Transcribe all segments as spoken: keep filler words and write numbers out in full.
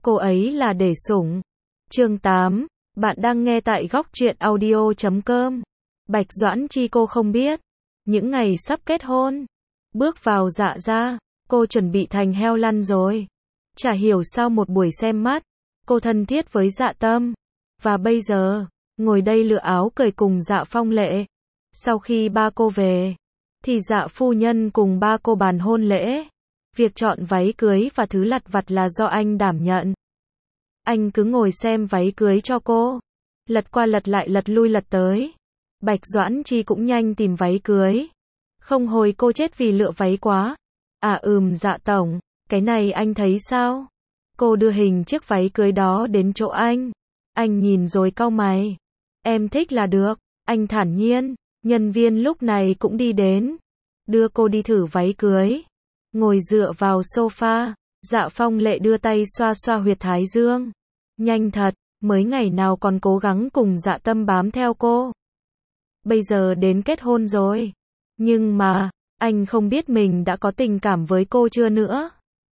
cô ấy là để sủng. Chương tám, bạn đang nghe tại góc truyện audio chấm com. Bạch Doãn Chi cô không biết, những ngày sắp kết hôn, bước vào Dạ gia, cô chuẩn bị thành heo lăn rồi. Chả hiểu sao một buổi xem mắt, cô thân thiết với Dạ Tâm, và bây giờ, ngồi đây lựa áo cười cùng Dạ Phong Lệ. Sau khi ba cô về, thì Dạ phu nhân cùng ba cô bàn hôn lễ. Việc chọn váy cưới và thứ lặt vặt là do anh đảm nhận. Anh cứ ngồi xem váy cưới cho cô, lật qua lật lại lật lui lật tới. Bạch Doãn Chi cũng nhanh tìm váy cưới. Không hồi cô chết vì lựa váy quá. À ừm Dạ tổng, cái này anh thấy sao? Cô đưa hình chiếc váy cưới đó đến chỗ anh. Anh nhìn rồi cau mày. Em thích là được, anh thản nhiên. Nhân viên lúc này cũng đi đến, đưa cô đi thử váy cưới. Ngồi dựa vào sofa, Dạ Phong Lệ đưa tay xoa xoa huyệt thái dương. Nhanh thật, mới ngày nào còn cố gắng cùng Dạ Tâm bám theo cô. Bây giờ đến kết hôn rồi. Nhưng mà, anh không biết mình đã có tình cảm với cô chưa nữa.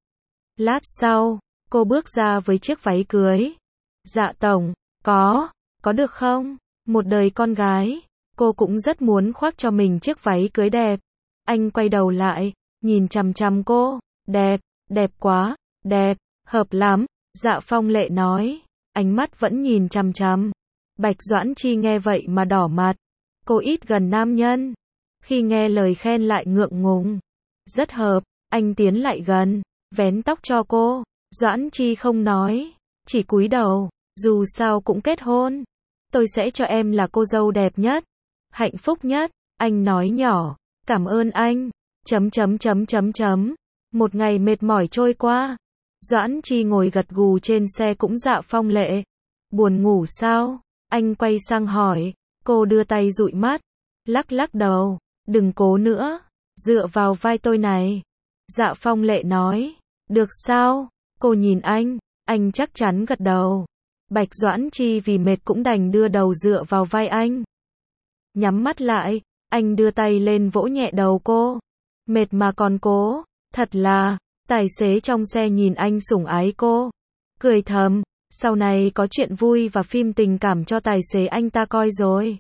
Lát sau, cô bước ra với chiếc váy cưới. Dạ tổng, có, có được không? Một đời con gái, cô cũng rất muốn khoác cho mình chiếc váy cưới đẹp. Anh quay đầu lại, nhìn chằm chằm cô. Đẹp, đẹp quá, đẹp, hợp lắm. Dạ Phong Lệ nói, ánh mắt vẫn nhìn chằm chằm. Bạch Doãn Chi nghe vậy mà đỏ mặt. Cô ít gần nam nhân, khi nghe lời khen lại ngượng ngùng. Rất hợp, anh tiến lại gần, vén tóc cho cô. Doãn Chi không nói, chỉ cúi đầu. Dù sao cũng kết hôn, tôi sẽ cho em là cô dâu đẹp nhất, hạnh phúc nhất. Anh nói nhỏ, cảm ơn anh. Chấm chấm chấm chấm chấm. Một ngày mệt mỏi trôi qua. Doãn Chi ngồi gật gù trên xe cũng Dạ Phong Lệ. Buồn ngủ sao? Anh quay sang hỏi. Cô đưa tay dụi mắt, lắc lắc đầu. Đừng cố nữa, dựa vào vai tôi này. Dạ Phong Lệ nói. Được sao? Cô nhìn anh, anh chắc chắn gật đầu. Bạch Doãn Chi vì mệt cũng đành đưa đầu dựa vào vai anh. Nhắm mắt lại, anh đưa tay lên vỗ nhẹ đầu cô. Mệt mà còn cố, thật là. Tài xế trong xe nhìn anh sủng ái cô, cười thầm, sau này có chuyện vui và phim tình cảm cho tài xế anh ta coi rồi.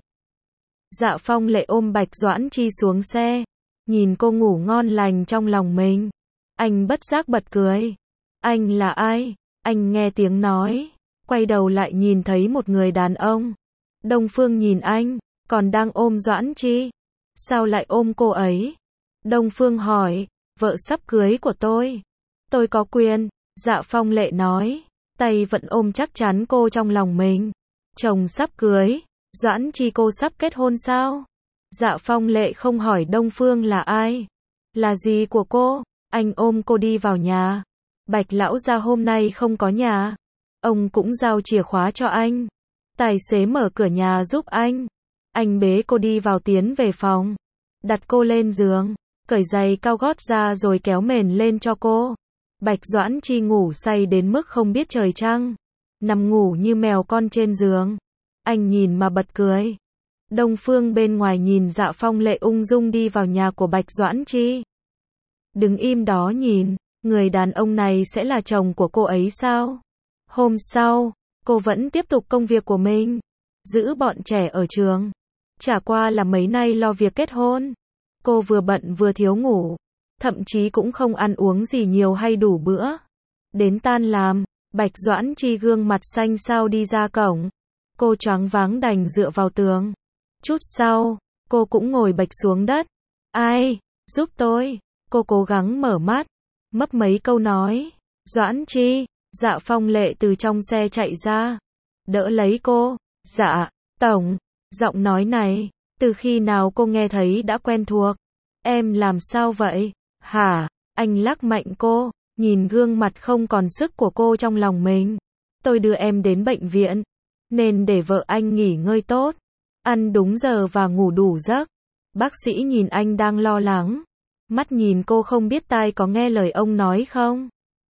Dạ Phong Lệ ôm Bạch Doãn Chi xuống xe, nhìn cô ngủ ngon lành trong lòng mình. Anh bất giác bật cười. Anh là ai? Anh nghe tiếng nói, quay đầu lại nhìn thấy một người đàn ông. Đông Phương nhìn anh, còn đang ôm Doãn Chi. Sao lại ôm cô ấy? Đông Phương hỏi. Vợ sắp cưới của tôi. Tôi có quyền. Dạ Phong Lệ nói, tay vẫn ôm chắc chắn cô trong lòng mình. Chồng sắp cưới. Doãn Chi cô sắp kết hôn sao? Dạ Phong Lệ không hỏi Đông Phương là ai, là gì của cô. Anh ôm cô đi vào nhà. Bạch lão gia hôm nay không có nhà. Ông cũng giao chìa khóa cho anh. Tài xế mở cửa nhà giúp anh. Anh bế cô đi vào tiến về phòng. Đặt cô lên giường, cởi giày cao gót ra rồi kéo mền lên cho cô. Bạch Doãn Chi ngủ say đến mức không biết trời trăng, nằm ngủ như mèo con trên giường. Anh nhìn mà bật cười. Đông Phương bên ngoài nhìn Dạ Phong Lệ ung dung đi vào nhà của Bạch Doãn Chi. Đứng im đó nhìn, người đàn ông này sẽ là chồng của cô ấy sao? Hôm sau, cô vẫn tiếp tục công việc của mình, giữ bọn trẻ ở trường. Chả qua là mấy nay lo việc kết hôn. Cô vừa bận vừa thiếu ngủ, thậm chí cũng không ăn uống gì nhiều hay đủ bữa. Đến tan làm, Bạch Doãn Chi gương mặt xanh xao đi ra cổng. Cô choáng váng đành dựa vào tường. Chút sau, cô cũng ngồi bạch xuống đất. Ai, giúp tôi. Cô cố gắng mở mắt, mấp mấy câu nói. Doãn Chi. Dạ Phong Lệ từ trong xe chạy ra, đỡ lấy cô. Dạ, tổng. Giọng nói này, từ khi nào cô nghe thấy đã quen thuộc. Em làm sao vậy? Hả? Anh lắc mạnh cô, nhìn gương mặt không còn sức của cô trong lòng mình. Tôi đưa em đến bệnh viện, nên để vợ anh nghỉ ngơi tốt, ăn đúng giờ và ngủ đủ giấc. Bác sĩ nhìn anh đang lo lắng, mắt nhìn cô không biết tai có nghe lời ông nói không.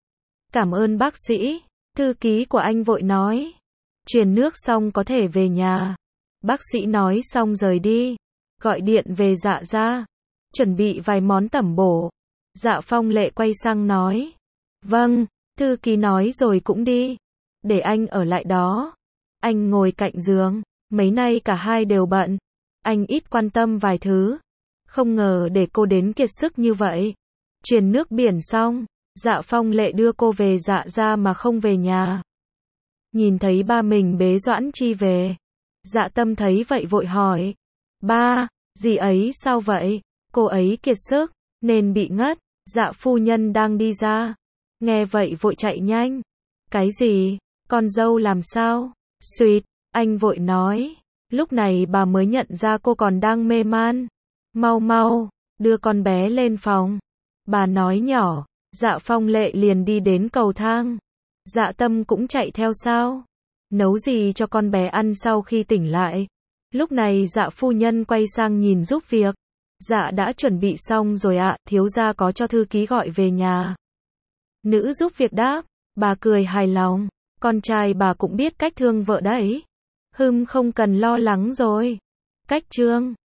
Cảm ơn bác sĩ, thư ký của anh vội nói. Truyền nước xong có thể về nhà. Bác sĩ nói xong rời đi, gọi điện về Dạ gia, chuẩn bị vài món tẩm bổ. Dạ Phong Lệ quay sang nói, vâng, Thư ký nói rồi cũng đi. Để anh ở lại đó. Anh ngồi cạnh giường. Mấy nay cả hai đều bận. Anh ít quan tâm vài thứ. Không ngờ để cô đến kiệt sức như vậy. Truyền nước biển xong, Dạ Phong Lệ đưa cô về Dạ gia mà không về nhà. Nhìn thấy ba mình bế Doãn Chi về. Dạ Tâm thấy vậy vội hỏi. Ba, dì ấy sao vậy? Cô ấy kiệt sức, nên bị ngất. Dạ phu nhân đang đi ra. Nghe vậy vội chạy nhanh. Cái gì? Con dâu làm sao? Xuyệt, anh vội nói. Lúc này bà mới nhận ra cô còn đang mê man. Mau mau, đưa con bé lên phòng. Bà nói nhỏ. Dạ Phong Lệ liền đi đến cầu thang. Dạ Tâm cũng chạy theo sau. Nấu gì cho con bé ăn sau khi tỉnh lại. Lúc này Dạ phu nhân quay sang nhìn giúp việc. Dạ đã chuẩn bị xong rồi ạ, thiếu gia có cho thư ký gọi về nhà. Nữ giúp việc đáp. Bà cười hài lòng. Con trai bà cũng biết cách thương vợ đấy. Hừm, không cần lo lắng rồi. Cách trương.